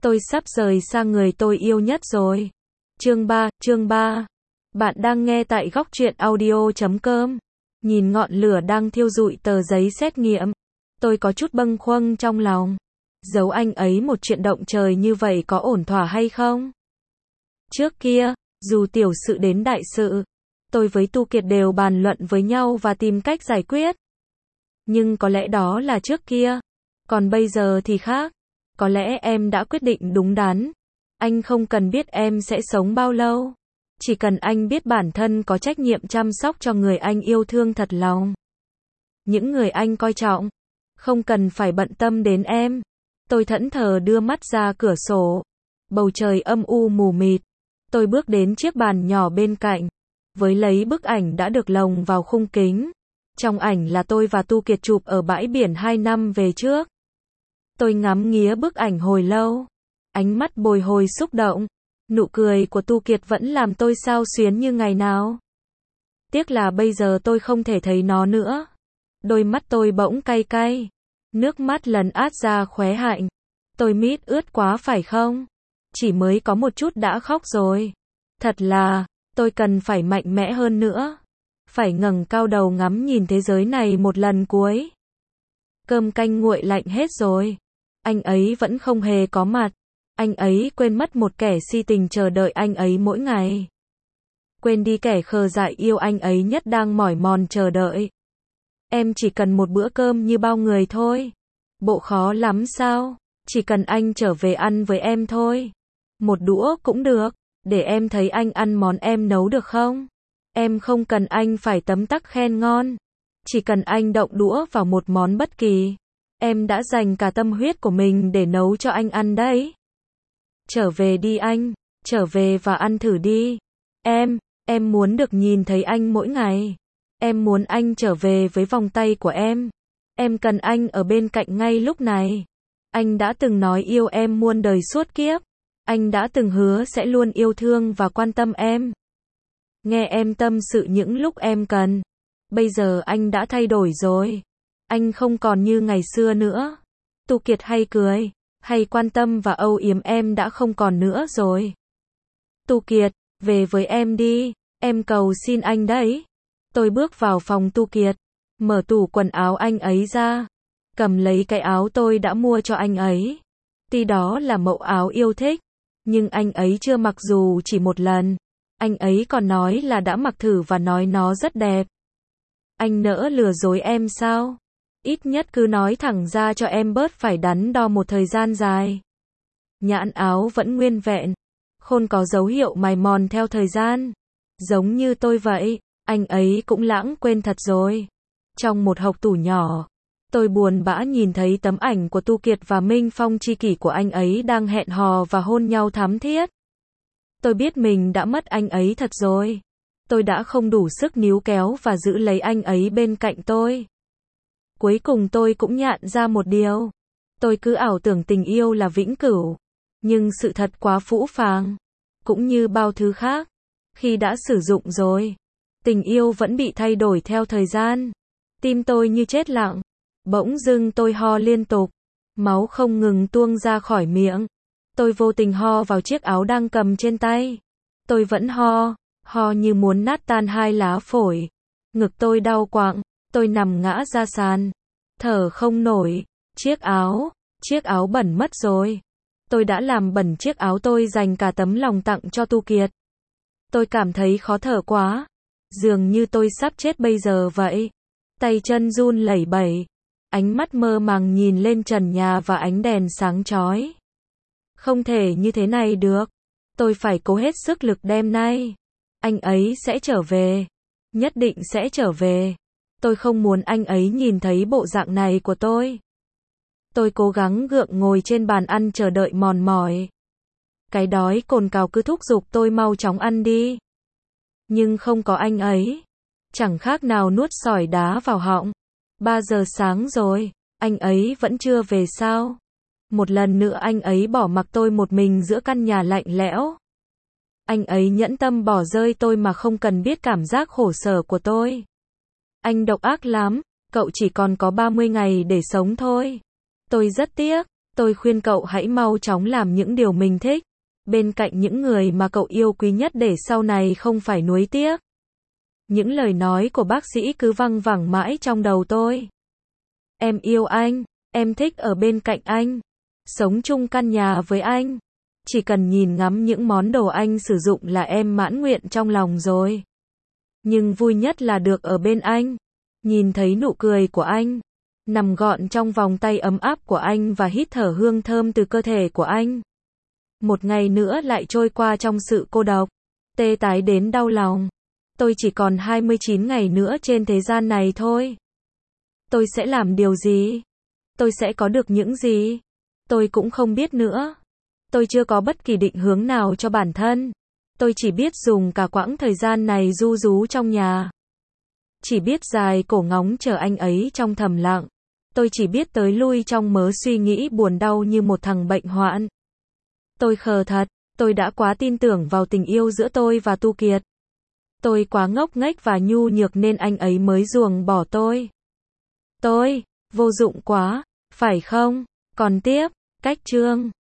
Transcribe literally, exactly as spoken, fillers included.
Tôi sắp rời xa người tôi yêu nhất rồi. Chương ba, chương ba. Bạn đang nghe tại góc truyện audio chấm com. Nhìn ngọn lửa đang thiêu rụi tờ giấy xét nghiệm. Tôi có chút bâng khuâng trong lòng. Giấu anh ấy một chuyện động trời như vậy có ổn thỏa hay không? Trước kia, dù tiểu sự đến đại sự, tôi với Tu Kiệt đều bàn luận với nhau và tìm cách giải quyết. Nhưng có lẽ đó là trước kia. Còn bây giờ thì khác. Có lẽ em đã quyết định đúng đắn. Anh không cần biết em sẽ sống bao lâu. Chỉ cần anh biết bản thân có trách nhiệm chăm sóc cho người anh yêu thương thật lòng. Những người anh coi trọng. Không cần phải bận tâm đến em. Tôi thẫn thờ đưa mắt ra cửa sổ. Bầu trời âm u mù mịt. Tôi bước đến chiếc bàn nhỏ bên cạnh. Với lấy bức ảnh đã được lồng vào khung kính. Trong ảnh là tôi và Tu Kiệt chụp ở bãi biển hai năm về trước. Tôi ngắm nghía bức ảnh hồi lâu. Ánh mắt bồi hồi xúc động. Nụ cười của Tu Kiệt vẫn làm tôi xao xuyến như ngày nào. Tiếc là bây giờ tôi không thể thấy nó nữa. Đôi mắt tôi bỗng cay cay. Nước mắt lấn át ra khóe hạnh. Tôi mít ướt quá phải không? Chỉ mới có một chút đã khóc rồi. Thật là, tôi cần phải mạnh mẽ hơn nữa. Phải ngẩng cao đầu ngắm nhìn thế giới này một lần cuối. Cơm canh nguội lạnh hết rồi. Anh ấy vẫn không hề có mặt. Anh ấy quên mất một kẻ si tình chờ đợi anh ấy mỗi ngày. Quên đi kẻ khờ dại yêu anh ấy nhất đang mỏi mòn chờ đợi. Em chỉ cần một bữa cơm như bao người thôi. Bộ khó lắm sao? Chỉ cần anh trở về ăn với em thôi. Một đũa cũng được. Để em thấy anh ăn món em nấu được không? Em không cần anh phải tấm tắc khen ngon. Chỉ cần anh động đũa vào một món bất kỳ. Em đã dành cả tâm huyết của mình để nấu cho anh ăn đấy. Trở về đi anh. Trở về và ăn thử đi. Em, em muốn được nhìn thấy anh mỗi ngày. Em muốn anh trở về với vòng tay của em. Em cần anh ở bên cạnh ngay lúc này. Anh đã từng nói yêu em muôn đời suốt kiếp. Anh đã từng hứa sẽ luôn yêu thương và quan tâm em. Nghe em tâm sự những lúc em cần. Bây giờ anh đã thay đổi rồi. Anh không còn như ngày xưa nữa. Tu Kiệt hay cười, hay quan tâm và âu yếm em đã không còn nữa rồi. Tu Kiệt, về với em đi, em cầu xin anh đấy. Tôi bước vào phòng Tu Kiệt, mở tủ quần áo anh ấy ra, cầm lấy cái áo tôi đã mua cho anh ấy. Tuy đó là mẫu áo yêu thích, nhưng anh ấy chưa mặc dù chỉ một lần. Anh ấy còn nói là đã mặc thử và nói nó rất đẹp. Anh nỡ lừa dối em sao? Ít nhất cứ nói thẳng ra cho em bớt phải đắn đo một thời gian dài. Nhãn áo vẫn nguyên vẹn, không có dấu hiệu mài mòn theo thời gian. Giống như tôi vậy, anh ấy cũng lãng quên thật rồi. Trong một hộc tủ nhỏ, tôi buồn bã nhìn thấy tấm ảnh của Tu Kiệt và Minh Phong tri kỷ của anh ấy đang hẹn hò và hôn nhau thắm thiết. Tôi biết mình đã mất anh ấy thật rồi. Tôi đã không đủ sức níu kéo và giữ lấy anh ấy bên cạnh tôi. Cuối cùng tôi cũng nhận ra một điều. Tôi cứ ảo tưởng tình yêu là vĩnh cửu. Nhưng sự thật quá phũ phàng. Cũng như bao thứ khác. Khi đã sử dụng rồi, tình yêu vẫn bị thay đổi theo thời gian. Tim tôi như chết lặng. Bỗng dưng tôi ho liên tục. Máu không ngừng tuôn ra khỏi miệng. Tôi vô tình ho vào chiếc áo đang cầm trên tay. Tôi vẫn ho, ho như muốn nát tan hai lá phổi. Ngực tôi đau quặng, tôi nằm ngã ra sàn. Thở không nổi, chiếc áo, chiếc áo bẩn mất rồi. Tôi đã làm bẩn chiếc áo tôi dành cả tấm lòng tặng cho Tu Kiệt. Tôi cảm thấy khó thở quá. Dường như tôi sắp chết bây giờ vậy. Tay chân run lẩy bẩy. Ánh mắt mơ màng nhìn lên trần nhà và ánh đèn sáng chói. Không thể như thế này được. Tôi phải cố hết sức lực đêm nay. Anh ấy sẽ trở về. Nhất định sẽ trở về. Tôi không muốn anh ấy nhìn thấy bộ dạng này của tôi. Tôi cố gắng gượng ngồi trên bàn ăn chờ đợi mòn mỏi. Cái đói cồn cào cứ thúc giục tôi mau chóng ăn đi. Nhưng không có anh ấy. Chẳng khác nào nuốt sỏi đá vào họng. Ba giờ sáng rồi, anh ấy vẫn chưa về sao? Một lần nữa anh ấy bỏ mặc tôi một mình giữa căn nhà lạnh lẽo. Anh ấy nhẫn tâm bỏ rơi tôi mà không cần biết cảm giác khổ sở của tôi. Anh độc ác lắm, cậu chỉ còn có ba mươi ngày để sống thôi. Tôi rất tiếc, Tôi khuyên cậu hãy mau chóng làm những điều mình thích, bên cạnh những người mà cậu yêu quý nhất để sau này không phải nuối tiếc. Những lời nói của bác sĩ cứ văng vẳng mãi trong đầu tôi. Em yêu anh, em thích ở bên cạnh anh, sống chung căn nhà với anh. Chỉ cần nhìn ngắm những món đồ anh sử dụng là em mãn nguyện trong lòng rồi. Nhưng vui nhất là được ở bên anh, nhìn thấy nụ cười của anh, nằm gọn trong vòng tay ấm áp của anh và hít thở hương thơm từ cơ thể của anh. Một ngày nữa lại trôi qua trong sự cô độc, tê tái đến đau lòng. Tôi chỉ còn hai mươi chín ngày nữa trên thế gian này thôi. Tôi sẽ làm điều gì? Tôi sẽ có được những gì? Tôi cũng không biết nữa. Tôi chưa có bất kỳ định hướng nào cho bản thân. Tôi chỉ biết dùng cả quãng thời gian này ru rú trong nhà. Chỉ biết dài cổ ngóng chờ anh ấy trong thầm lặng. Tôi chỉ biết tới lui trong mớ suy nghĩ buồn đau như một thằng bệnh hoạn. Tôi khờ thật, tôi đã quá tin tưởng vào tình yêu giữa tôi và Tu Kiệt. Tôi quá ngốc nghếch và nhu nhược nên anh ấy mới ruồng bỏ tôi. Tôi, vô dụng quá, phải không? Còn tiếp, cách chương